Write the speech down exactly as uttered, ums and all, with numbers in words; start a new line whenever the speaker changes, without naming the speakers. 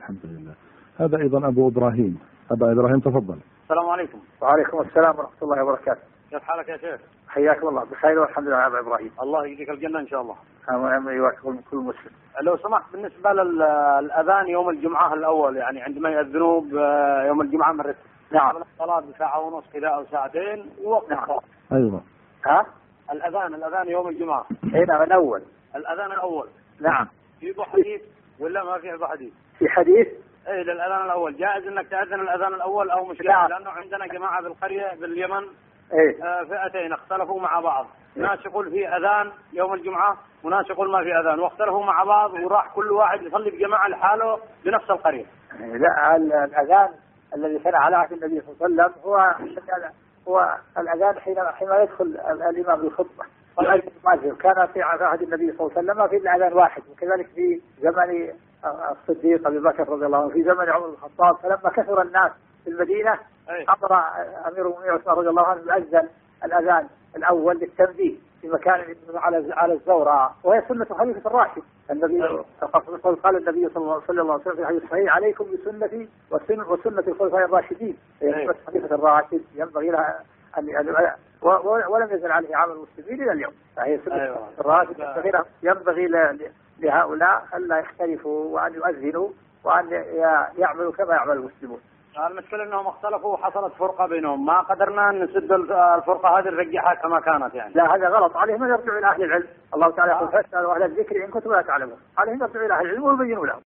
الحمد لله. هذا أيضا أبو إبراهيم. أبا إبراهيم تفضل.
السلام عليكم.
وعليكم السلام ورحمة الله وبركاته.
كيف حالك يا شيخ؟
حياك الله بخير والحمد لله يا أبا إبراهيم.
الله يجزيك الجنة إن شاء الله.
آمين وياكم كل مسلم.
لو سمحت بالنسبة للأذان يوم الجمعة الأول، يعني عندما يأذنوا يوم الجمعة مرة
نعم.
الصلاة بساعة ونص كذا أو ساعتين ووقت
نعم.
أيوة.
ها؟
الأذان الأذان يوم الجمعة.
إيه نعم الأول.
الأذان الأول.
نعم.
في حديث ولا ما في حديث؟
في حديث؟
ايه للأذان الأول، جائز انك تأذن الأذان الأول او مش جائز؟
نعم.
لأنه عندنا جماعة بالقرية باليمن
ايه
آه فئتين اختلفوا مع بعض، ناس يقول في أذان يوم الجمعة وناس يقول ما في أذان، واختلفوا مع بعض وراح كل واحد يصلي بجماعة لحاله بنفس القرية.
لا الأذان الذي كان على عهد النبي صلى الله عليه وسلم هو هو الأذان حين حين يدخل الإمام بالخطبة. كان في عهد النبي صلى الله عليه وسلم في الأذان واحد، وكذلك في زمن الصديق أبي بكر رضي الله عنه، في زمن عمر بن الخطاب، فلما كثر الناس في المدينة أمر أمير المؤمنين عثمان رضي الله عنه يؤذن الأذان الأول للتنبيه في مكان على على الزورة، وهي سنة خليفة الراشد. النبي قال النبي صلى الله عليه وسلم في الحديث الصحيح: عليكم بسنتي وسنة وسنة الخلفاء الراشدين. هي خليفة الراشد ينبغي لها أن ولم يزل عليه عمل المسلمين إلى اليوم، فهي سنة أيوة. الراشد ينبغي لهؤلاء ألا يختلفوا وأن يؤذنوا وأن يعملوا كما يعمل المسلمون.
المشكلة أنهم اختلفوا وحصلت فرقة بينهم، ما قدرنا أن نسد الفرقة هذه نرجعها كما كانت يعني.
لا هذا غلط، عليهم أن يرجعوا إلى أهل العلم. الله تعالى يقول: فاسألوا أهل الذكر إن كنتم لا تعلمون. عليهم يرجعوا إلى أهل العلم ويبينوا لهم.